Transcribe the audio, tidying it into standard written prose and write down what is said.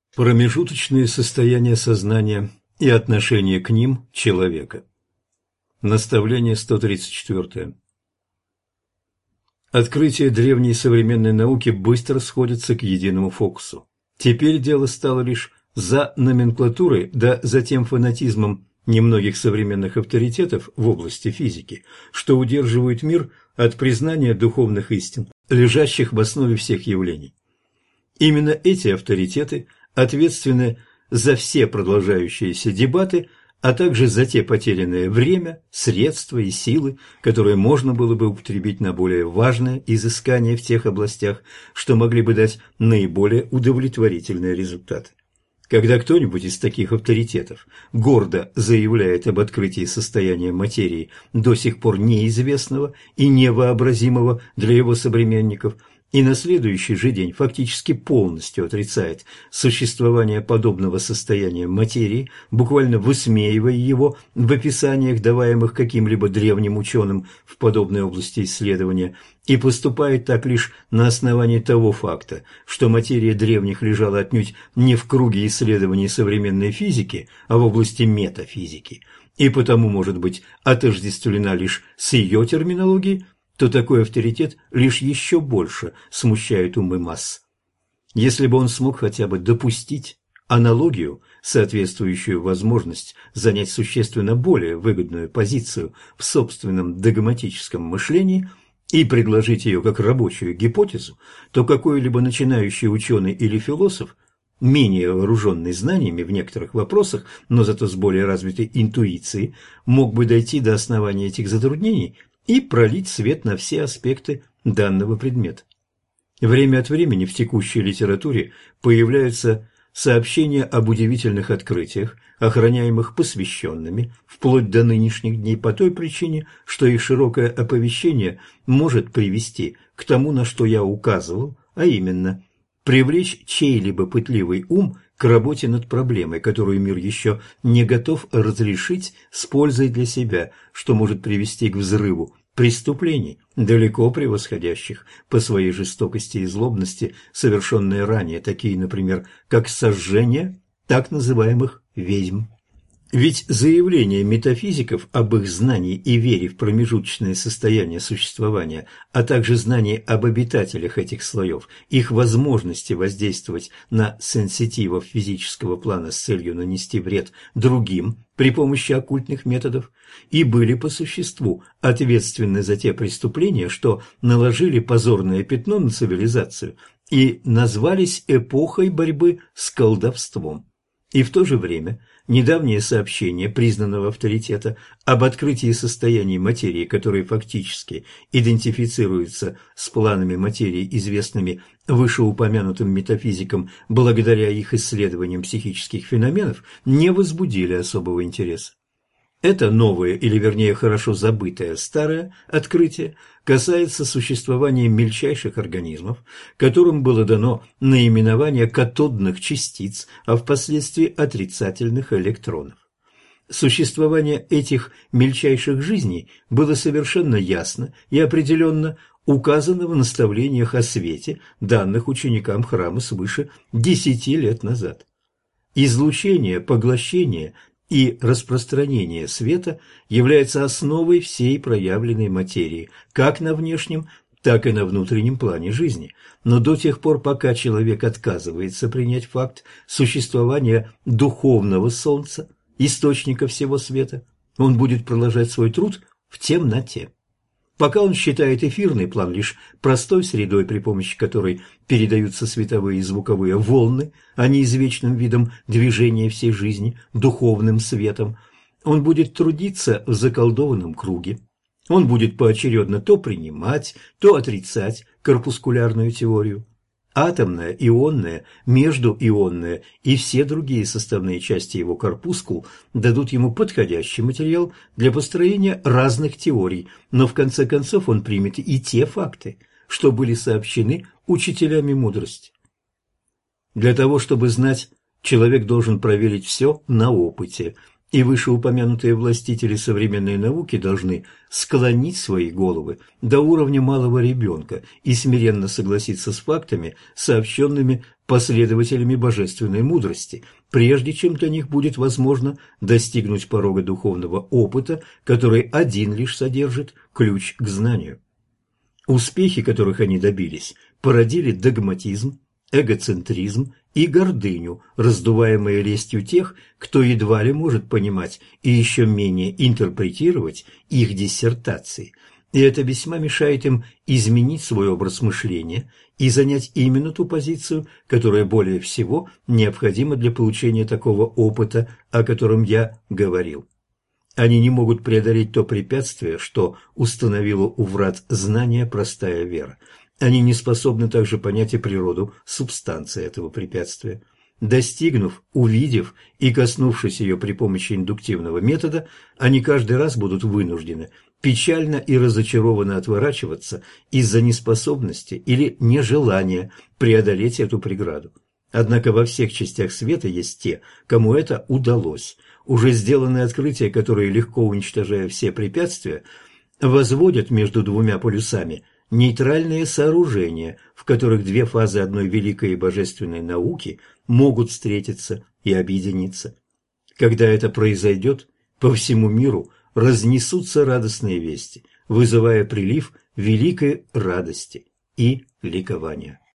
Промежуточные состояния сознания и отношение к ним человека. Наставление 134. Открытия древней и современной науки быстро сходятся к единому фокусу. Теперь дело стало лишь за номенклатурой, да за тем фанатизмом немногих современных авторитетов в области физики, что удерживают мир от признания духовных истин, лежащих в основе всех явлений. Именно эти авторитеты ответственны за все продолжающиеся дебаты, а также за те потерянное время, средства и силы, которые можно было бы употребить на более важные изыскания в тех областях, что могли бы дать наиболее удовлетворительные результаты. Когда кто-нибудь из таких авторитетов гордо заявляет об открытии состояния материи, до сих пор неизвестного и невообразимого для его современников, и на следующий же день фактически полностью отрицает существование подобного состояния материи, буквально высмеивая его в описаниях, даваемых каким-либо древним ученым в подобной области исследования, и поступает так лишь на основании того факта, что материя древних лежала отнюдь не в круге исследований современной физики, а в области метафизики, и потому может быть отождествлена лишь с ее терминологией, то такой авторитет лишь еще больше смущает умы масс. Если бы он смог хотя бы допустить аналогию, соответствующую возможность занять существенно более выгодную позицию в собственном догматическом мышлении и предложить ее как рабочую гипотезу, то какой-либо начинающий ученый или философ, менее вооруженный знаниями в некоторых вопросах, но зато с более развитой интуицией, мог бы дойти до основания этих затруднений и пролить свет на все аспекты данного предмета. Время от времени в текущей литературе появляются сообщения об удивительных открытиях, охраняемых посвященными, вплоть до нынешних дней по той причине, что их широкое оповещение может привести к тому, на что я указывал, а именно привлечь чей-либо пытливый ум к работе над проблемой, которую мир еще не готов разрешить с пользой для себя, что может привести к взрыву преступлений, далеко превосходящих по своей жестокости и злобности совершенные ранее, такие, например, как сожжение так называемых ведьм. Ведь заявления метафизиков об их знании и вере в промежуточное состояние существования, а также знании об обитателях этих слоев, их возможности воздействовать на сенситивов физического плана с целью нанести вред другим при помощи оккультных методов, и были по существу ответственны за те преступления, что наложили позорное пятно на цивилизацию и назвались эпохой борьбы с колдовством. И в то же время недавнее сообщение признанного авторитета об открытии состояний материи, которые фактически идентифицируются с планами материи, известными вышеупомянутым метафизикам благодаря их исследованиям психических феноменов, не возбудили особого интереса. Это новое, или вернее хорошо забытое старое открытие касается существования мельчайших организмов, которым было дано наименование катодных частиц, а впоследствии отрицательных электронов. Существование этих мельчайших жизней было совершенно ясно и определенно указано в наставлениях о свете, данных ученикам храма свыше 10 лет назад. Излучение, поглощение и распространение света является основой всей проявленной материи, как на внешнем, так и на внутреннем плане жизни. Но до тех пор, пока человек отказывается принять факт существования духовного солнца, источника всего света, он будет продолжать свой труд в темноте. Пока он считает эфирный план лишь простой средой, при помощи которой передаются световые и звуковые волны, а не извечным видом движения всей жизни, духовным светом, он будет трудиться в заколдованном круге. Он будет поочередно то принимать, то отрицать корпускулярную теорию. Атомная, ионная, междуионная и все другие составные части его корпускул дадут ему подходящий материал для построения разных теорий, но в конце концов он примет и те факты, что были сообщены учителями мудрости. Для того, чтобы знать, человек должен проверить все на опыте, и вышеупомянутые властители современной науки должны склонить свои головы до уровня малого ребенка и смиренно согласиться с фактами, сообщенными последователями божественной мудрости, прежде чем для них будет возможно достигнуть порога духовного опыта, который один лишь содержит ключ к знанию. Успехи, которых они добились, породили догматизм, эгоцентризм и гордыню, раздуваемые лестью тех, кто едва ли может понимать и еще менее интерпретировать их диссертации. И это весьма мешает им изменить свой образ мышления и занять именно ту позицию, которая более всего необходима для получения такого опыта, о котором я говорил. Они не могут преодолеть то препятствие, что установило у врат знания простая вера. Они не способны также понять и природу субстанции этого препятствия. Достигнув, увидев и коснувшись ее при помощи индуктивного метода, они каждый раз будут вынуждены печально и разочарованно отворачиваться из-за неспособности или нежелания преодолеть эту преграду. Однако во всех частях света есть те, кому это удалось. Уже сделанные открытия, которые, легко уничтожая все препятствия, возводят между двумя полюсами нейтральные сооружения, в которых две фазы одной великой и божественной науки могут встретиться и объединиться. Когда это произойдет, по всему миру разнесутся радостные вести, вызывая прилив великой радости и ликования.